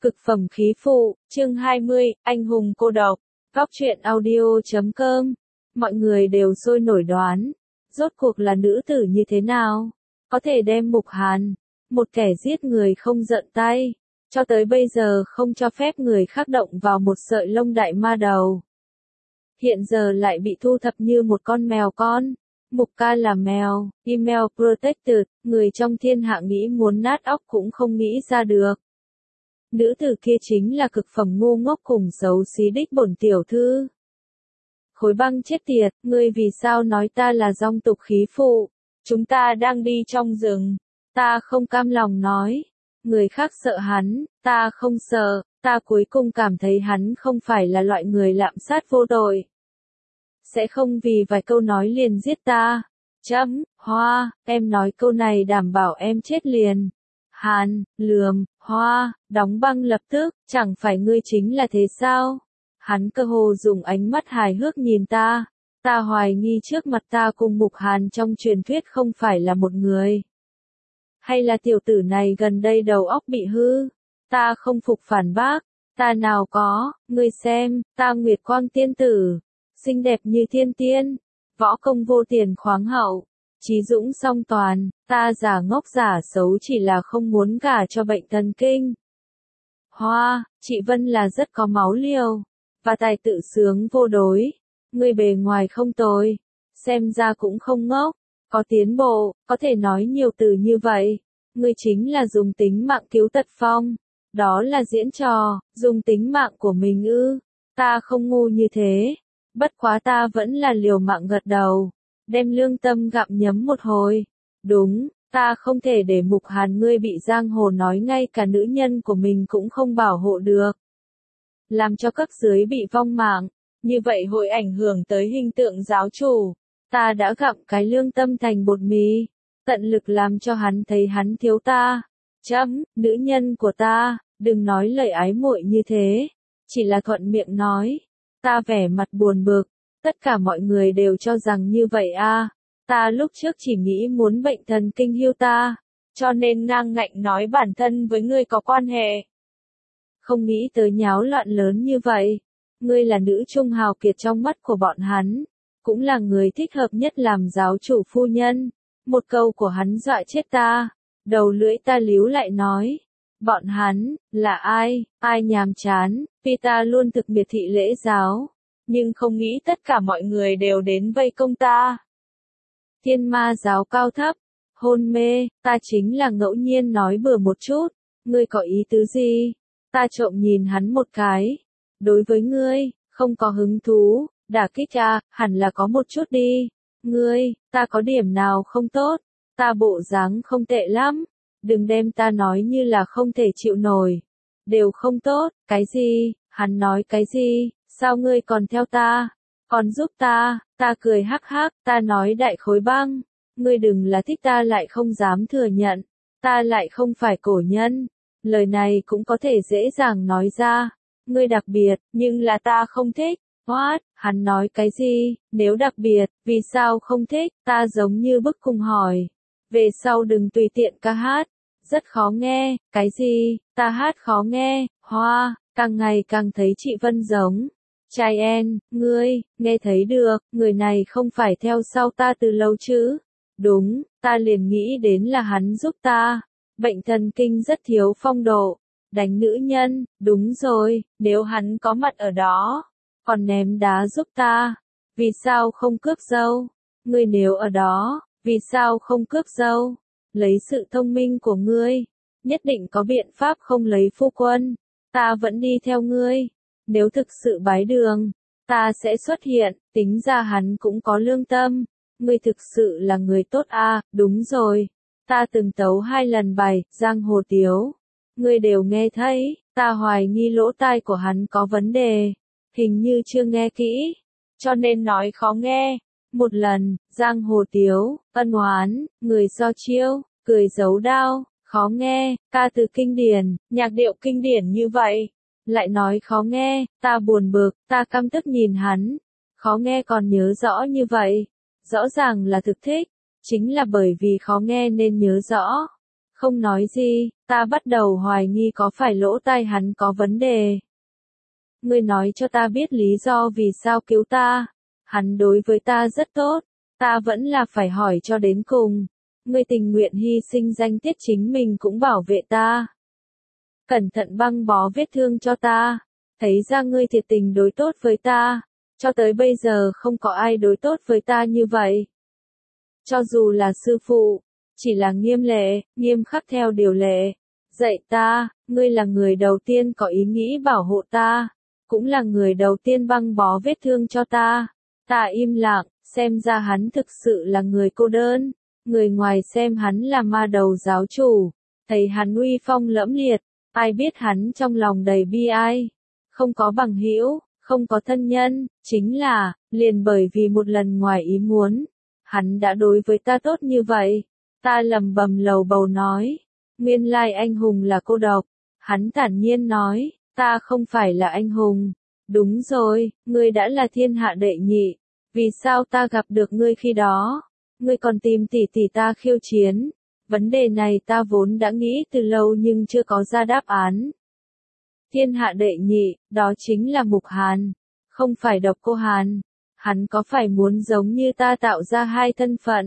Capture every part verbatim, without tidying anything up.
Cực phẩm khí phụ, chương hai mươi, anh hùng cô độc. Góc truyện audio chấm com. Mọi người đều sôi nổi đoán, rốt cuộc là nữ tử như thế nào, có thể đem Mục Hàn, một kẻ giết người không giận tay, cho tới bây giờ không cho phép người khác động vào một sợi lông đại ma đầu. Hiện giờ lại bị thu thập như một con mèo con. Mục ca là mèo, email protected, người trong thiên hạ nghĩ muốn nát óc cũng không nghĩ ra được. Nữ tử kia chính là cực phẩm ngu ngốc cùng xấu xí đích bổn tiểu thư. Khối băng chết tiệt, ngươi vì sao nói ta là dong tục khí phụ? Chúng ta đang đi trong rừng. Ta không cam lòng nói. Người khác sợ hắn, ta không sợ, ta cuối cùng cảm thấy hắn không phải là loại người lạm sát vô tội. Sẽ không vì vài câu nói liền giết ta. Chấm, Hoa, em nói câu này đảm bảo em chết liền. Hàn, lườm, Hoa, đóng băng lập tức, chẳng phải ngươi chính là thế sao? Hắn cơ hồ dùng ánh mắt hài hước nhìn ta. Ta hoài nghi trước mặt ta cùng Mục Hàn trong truyền thuyết không phải là một người. Hay là tiểu tử này gần đây đầu óc bị hư? Ta không phục phản bác. Ta nào có, ngươi xem, ta Nguyệt Quang tiên tử. Xinh đẹp như thiên tiên. Võ công vô tiền khoáng hậu. Trí dũng song toàn, ta giả ngốc giả xấu chỉ là không muốn gả cho bệnh thần kinh. Hoa, chị Vân là rất có máu liều, và tài tự sướng vô đối. Người bề ngoài không tồi, xem ra cũng không ngốc, có tiến bộ, có thể nói nhiều từ như vậy. Người chính là dùng tính mạng cứu Tật Phong. Đó là diễn trò, dùng tính mạng của mình ư. Ta không ngu như thế, bất quá ta vẫn là liều mạng gật đầu. Đem lương tâm gặm nhấm một hồi. Đúng, ta không thể để Mục Hàn ngươi bị giang hồ nói ngay cả nữ nhân của mình cũng không bảo hộ được. Làm cho các dưới bị vong mạng, như vậy hội ảnh hưởng tới hình tượng giáo chủ. Ta đã gặm cái lương tâm thành bột mì, tận lực làm cho hắn thấy hắn thiếu ta. Chấm, nữ nhân của ta, đừng nói lời ái muội như thế, chỉ là thuận miệng nói. Ta vẻ mặt buồn bực. Tất cả mọi người đều cho rằng như vậy a. À. Ta lúc trước chỉ nghĩ muốn bệnh thần kinh hiêu ta, cho nên ngang ngạnh nói bản thân với ngươi có quan hệ. Không nghĩ tới nháo loạn lớn như vậy. Ngươi là nữ trung hào kiệt trong mắt của bọn hắn, cũng là người thích hợp nhất làm giáo chủ phu nhân. Một câu của hắn dọa chết ta. Đầu lưỡi ta líu lại nói. Bọn hắn, là ai, ai nhàm chán, vì ta luôn thực miệt thị lễ giáo. Nhưng không nghĩ tất cả mọi người đều đến vây công ta. Thiên ma giáo cao thấp, hôn mê, ta chính là ngẫu nhiên nói bừa một chút. Ngươi có ý tứ gì? Ta trộm nhìn hắn một cái. Đối với ngươi, không có hứng thú, đả kích à, hẳn là có một chút đi. Ngươi, ta có điểm nào không tốt? Ta bộ dáng không tệ lắm. Đừng đem ta nói như là không thể chịu nổi. Đều không tốt, cái gì? Hắn nói cái gì? Sao ngươi còn theo ta? Còn giúp ta? Ta cười hắc hắc, ta nói đại khối băng. Ngươi đừng là thích ta lại không dám thừa nhận. Ta lại không phải cổ nhân. Lời này cũng có thể dễ dàng nói ra. Ngươi đặc biệt, nhưng là ta không thích. What? Hắn nói cái gì? Nếu đặc biệt, vì sao không thích? Ta giống như bức cung hỏi. Về sau đừng tùy tiện ca hát. Rất khó nghe. Cái gì? Ta hát khó nghe. Hoa, càng ngày càng thấy chị Vân giống. Trai en, ngươi, nghe thấy được, người này không phải theo sau ta từ lâu chứ? Đúng, ta liền nghĩ đến là hắn giúp ta. Bệnh thần kinh rất thiếu phong độ. Đánh nữ nhân, đúng rồi, nếu hắn có mặt ở đó, còn ném đá giúp ta. Vì sao không cướp dâu? Ngươi nếu ở đó, vì sao không cướp dâu? Lấy sự thông minh của ngươi, nhất định có biện pháp không lấy phu quân. Ta vẫn đi theo ngươi. Nếu thực sự bái đường, ta sẽ xuất hiện, tính ra hắn cũng có lương tâm. Ngươi thực sự là người tốt a. À, đúng rồi. Ta từng tấu hai lần bài, giang hồ tiếu. Ngươi đều nghe thấy, ta hoài nghi lỗ tai của hắn có vấn đề. Hình như chưa nghe kỹ, cho nên nói khó nghe. Một lần, giang hồ tiếu, ân oán, người do chiêu, cười giấu đao, khó nghe, ca từ kinh điển, nhạc điệu kinh điển như vậy. Lại nói khó nghe, ta buồn bực, ta căm tức nhìn hắn. Khó nghe còn nhớ rõ như vậy. Rõ ràng là thực thích. Chính là bởi vì khó nghe nên nhớ rõ. không nói gì, ta bắt đầu hoài nghi có phải lỗ tai hắn có vấn đề. Ngươi nói cho ta biết lý do vì sao cứu ta. Hắn đối với ta rất tốt, ta vẫn là phải hỏi cho đến cùng. Ngươi tình nguyện hy sinh danh tiết chính mình cũng bảo vệ ta. Cẩn thận băng bó vết thương cho ta. Thấy ra ngươi thiệt tình đối tốt với ta. Cho tới bây giờ không có ai đối tốt với ta như vậy. Cho dù là sư phụ, chỉ là nghiêm lệ, nghiêm khắc theo điều lệ. Dạy ta, ngươi là người đầu tiên có ý nghĩ bảo hộ ta. Cũng là người đầu tiên băng bó vết thương cho ta. Ta im lặng, xem ra hắn thực sự là người cô đơn. Người ngoài xem hắn là ma đầu giáo chủ. Thấy hắn uy phong lẫm liệt, ai biết hắn trong lòng đầy bi ai. Không có bằng hữu, không có thân nhân, chính là, liền bởi vì một lần ngoài ý muốn. Hắn đã đối với ta tốt như vậy. Ta lầm bầm lầu bầu nói. Nguyên lai anh hùng là cô độc. Hắn thản nhiên nói. Ta không phải là anh hùng. Đúng rồi, ngươi đã là thiên hạ đệ nhị. Vì sao ta gặp được ngươi khi đó? Ngươi còn tìm tỷ tỷ ta khiêu chiến. Vấn đề này ta vốn đã nghĩ từ lâu nhưng chưa có ra đáp án. Thiên hạ đệ nhị, đó chính là Mục Hàn. Không phải Độc Cô Hàn. Hắn có phải muốn giống như ta tạo ra hai thân phận?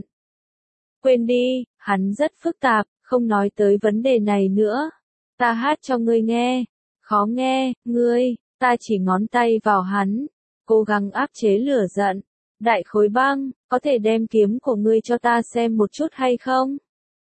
Quên đi, hắn rất phức tạp, không nói tới vấn đề này nữa. Ta hát cho ngươi nghe. Khó nghe, ngươi, ta chỉ ngón tay vào hắn, cố gắng áp chế lửa giận. Đại Khối Băng, có thể đem kiếm của ngươi cho ta xem một chút hay không?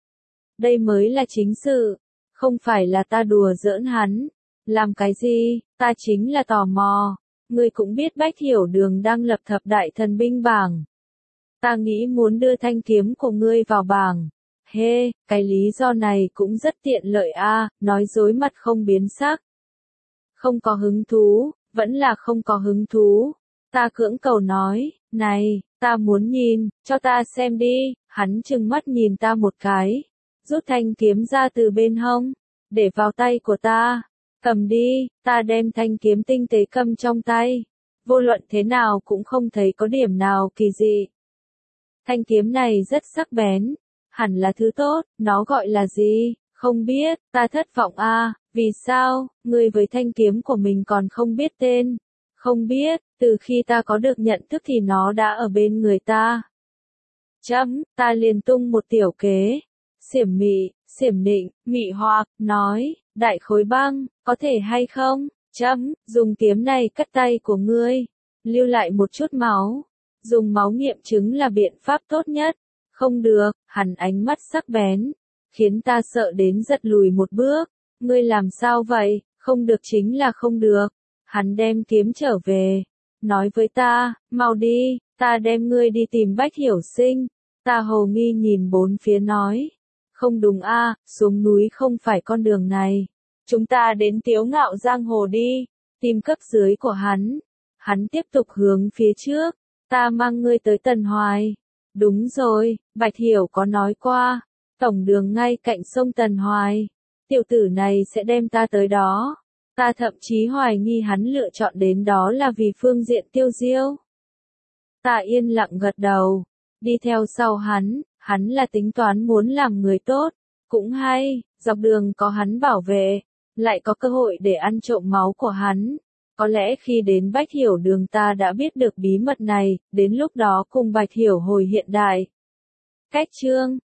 Đây mới là chính sự, không phải là ta đùa giỡn hắn. Làm cái gì, ta chính là tò mò. Ngươi cũng biết Bách Hiểu Đường đang lập thập đại thần binh bảng. Ta nghĩ muốn đưa thanh kiếm của ngươi vào bảng. Hê, hey, cái lý do này cũng rất tiện lợi a, à, nói dối mặt không biến sắc. Không có hứng thú, vẫn là không có hứng thú. Ta cưỡng cầu nói, này, ta muốn nhìn, cho ta xem đi. Hắn trừng mắt nhìn ta một cái, rút thanh kiếm ra từ bên hông, để vào tay của ta. Cầm đi, ta đem thanh kiếm tinh tế cầm trong tay. Vô luận thế nào cũng không thấy có điểm nào kỳ dị. Thanh kiếm này rất sắc bén, hẳn là thứ tốt, nó gọi là gì? Không biết, ta thất vọng a, à, vì sao, ngươi với thanh kiếm của mình còn không biết tên? Không biết, từ khi ta có được nhận thức thì nó đã ở bên người ta. Chấm, ta liền tung một tiểu kế. Xiểm mị, xiểm nịnh, mị hoặc, nói, Đại Khối Băng, có thể hay không? Chấm, dùng kiếm này cắt tay của ngươi, lưu lại một chút máu. Dùng máu nghiệm chứng là biện pháp tốt nhất. Không được, hắn ánh mắt sắc bén, khiến ta sợ đến giật lùi một bước. Ngươi làm sao vậy? Không được chính là không được. Hắn đem kiếm trở về, nói với ta, mau đi, ta đem ngươi đi tìm Bách Hiểu Sinh. Ta hồ nghi nhìn bốn phía nói, không đúng a, à, xuống núi không phải con đường này. Chúng ta đến Tiếu Ngạo Giang Hồ đi, tìm cấp dưới của hắn. Hắn tiếp tục hướng phía trước, ta mang ngươi tới Tần Hoài. Đúng rồi, Bạch Hiểu có nói qua, tổng đường ngay cạnh sông Tần Hoài. Tiểu tử này sẽ đem ta tới đó. Ta thậm chí hoài nghi hắn lựa chọn đến đó là vì phương diện tiêu diêu. Ta yên lặng gật đầu, đi theo sau hắn, hắn là tính toán muốn làm người tốt. Cũng hay, dọc đường có hắn bảo vệ, lại có cơ hội để ăn trộm máu của hắn. Có lẽ khi đến Bách Hiểu Đường ta đã biết được bí mật này, đến lúc đó cùng Bạch Hiểu hồi hiện đại. Cách chương